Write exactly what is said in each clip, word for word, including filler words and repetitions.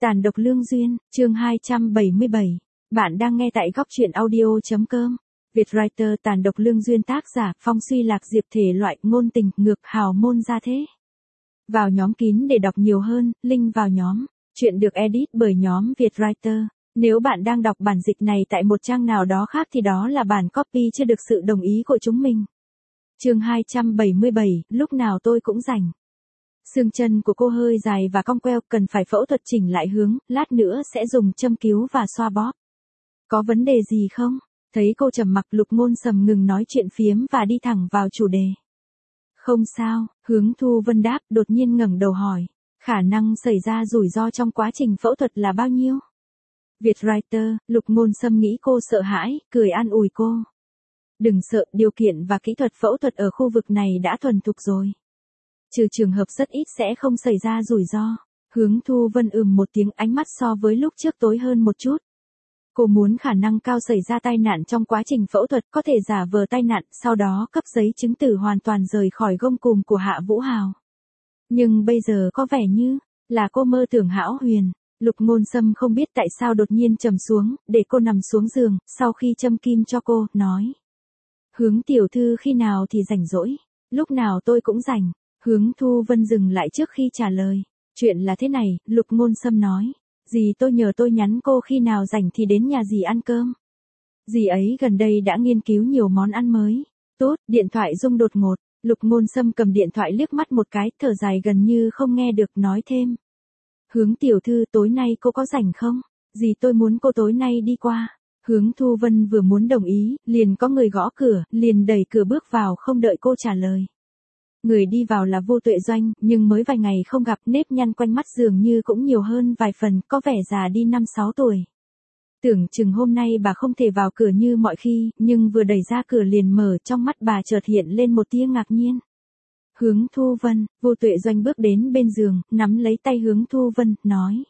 Tàn độc lương duyên, chương hai trăm bảy mươi bảy. Bạn đang nghe tại góc truyện audio.com. Vietwriter Tàn độc lương duyên, tác giả Phong Suy Lạc Diệp, thể loại ngôn tình, ngược, hào môn gia thế. Vào nhóm kín để đọc nhiều hơn, link vào nhóm. Chuyện được edit bởi nhóm Vietwriter. Nếu bạn đang đọc bản dịch này tại một trang nào đó khác thì đó là bản copy chưa được sự đồng ý của chúng mình. Chương hai trăm bảy mươi bảy, lúc nào tôi cũng rảnh. Xương chân của cô hơi dài và cong queo, cần phải phẫu thuật chỉnh lại hướng, lát nữa sẽ dùng châm cứu và xoa bóp. Có vấn đề gì không? Thấy cô trầm mặc, Lục Ngôn Sầm ngừng nói chuyện phiếm và đi thẳng vào chủ đề. Không sao, Hướng Thu Vân đáp, đột nhiên ngẩng đầu hỏi. Khả năng xảy ra rủi ro trong quá trình phẫu thuật là bao nhiêu? Vietwriter, Lục Ngôn Sâm nghĩ cô sợ hãi, cười an ủi cô. Đừng sợ, điều kiện và kỹ thuật phẫu thuật ở khu vực này đã thuần thục rồi. Trừ trường hợp rất ít sẽ không xảy ra rủi ro. Hướng Thu Vân ừm một tiếng, ánh mắt so với lúc trước tối hơn một chút. Cô muốn khả năng cao xảy ra tai nạn trong quá trình phẫu thuật, có thể giả vờ tai nạn, sau đó cấp giấy chứng tử hoàn toàn rời khỏi gông cùm của Hạ Vũ Hào. Nhưng bây giờ có vẻ như là cô mơ tưởng hão huyền. Lục Ngôn Sâm không biết tại sao đột nhiên trầm xuống, để cô nằm xuống giường, sau khi châm kim cho cô, nói. Hướng tiểu thư khi nào thì rảnh rỗi? Lúc nào tôi cũng rảnh. Hướng Thu Vân dừng lại trước khi trả lời. Chuyện là thế này, Lục Ngôn Sâm nói. Dì tôi nhờ tôi nhắn cô khi nào rảnh thì đến nhà dì ăn cơm. Dì ấy gần đây đã nghiên cứu nhiều món ăn mới. Tốt, điện thoại rung đột ngột. Lục Ngôn Sâm cầm điện thoại liếc mắt một cái, thở dài gần như không nghe được, nói thêm. Hướng tiểu thư, tối nay cô có rảnh không? Dì tôi muốn cô tối nay đi qua. Hướng Thu Vân vừa muốn đồng ý, liền có người gõ cửa, liền đẩy cửa bước vào, không đợi cô trả lời. Người đi vào là Vô Tuệ Doanh, nhưng mới vài ngày không gặp, nếp nhăn quanh mắt dường như cũng nhiều hơn vài phần, có vẻ già đi năm sáu tuổi. Tưởng chừng hôm nay bà không thể vào cửa như mọi khi, nhưng vừa đẩy ra cửa liền mở, trong mắt bà chợt hiện lên một tia ngạc nhiên. Hướng Thu Vân, Vô Tuệ Doanh bước đến bên giường, nắm lấy tay Hướng Thu Vân, nói.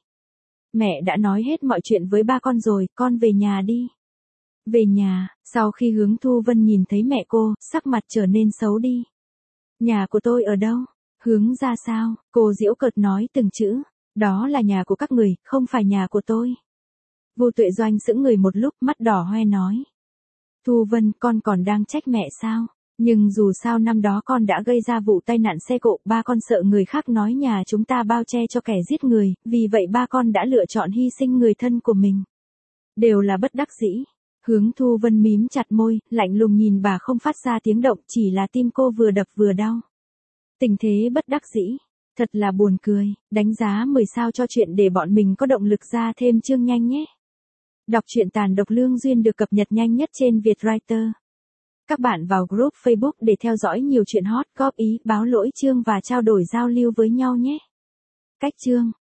Mẹ đã nói hết mọi chuyện với ba con rồi, con về nhà đi. Về nhà, sau khi Hướng Thu Vân nhìn thấy mẹ cô, sắc mặt trở nên xấu đi. Nhà của tôi ở đâu? Hướng ra sao? Cô giễu cợt nói từng chữ. Đó là nhà của các người, không phải nhà của tôi. Vô Tuệ Doanh sững người một lúc, mắt đỏ hoe nói. Thu Vân, con còn đang trách mẹ sao? Nhưng dù sao năm đó con đã gây ra vụ tai nạn xe cộ, ba con sợ người khác nói nhà chúng ta bao che cho kẻ giết người, vì vậy ba con đã lựa chọn hy sinh người thân của mình. Đều là bất đắc dĩ. Hướng Thu Vân mím chặt môi, lạnh lùng nhìn bà không phát ra tiếng động, chỉ là tim cô vừa đập vừa đau. Tình thế bất đắc dĩ. Thật là buồn cười. Đánh giá mười sao cho chuyện để bọn mình có động lực ra thêm chương nhanh nhé. Đọc truyện Tàn độc lương duyên được cập nhật nhanh nhất trên Vietwriter. Các bạn vào group Facebook để theo dõi nhiều chuyện hot, góp ý, báo lỗi chương và trao đổi giao lưu với nhau nhé. Cách chương.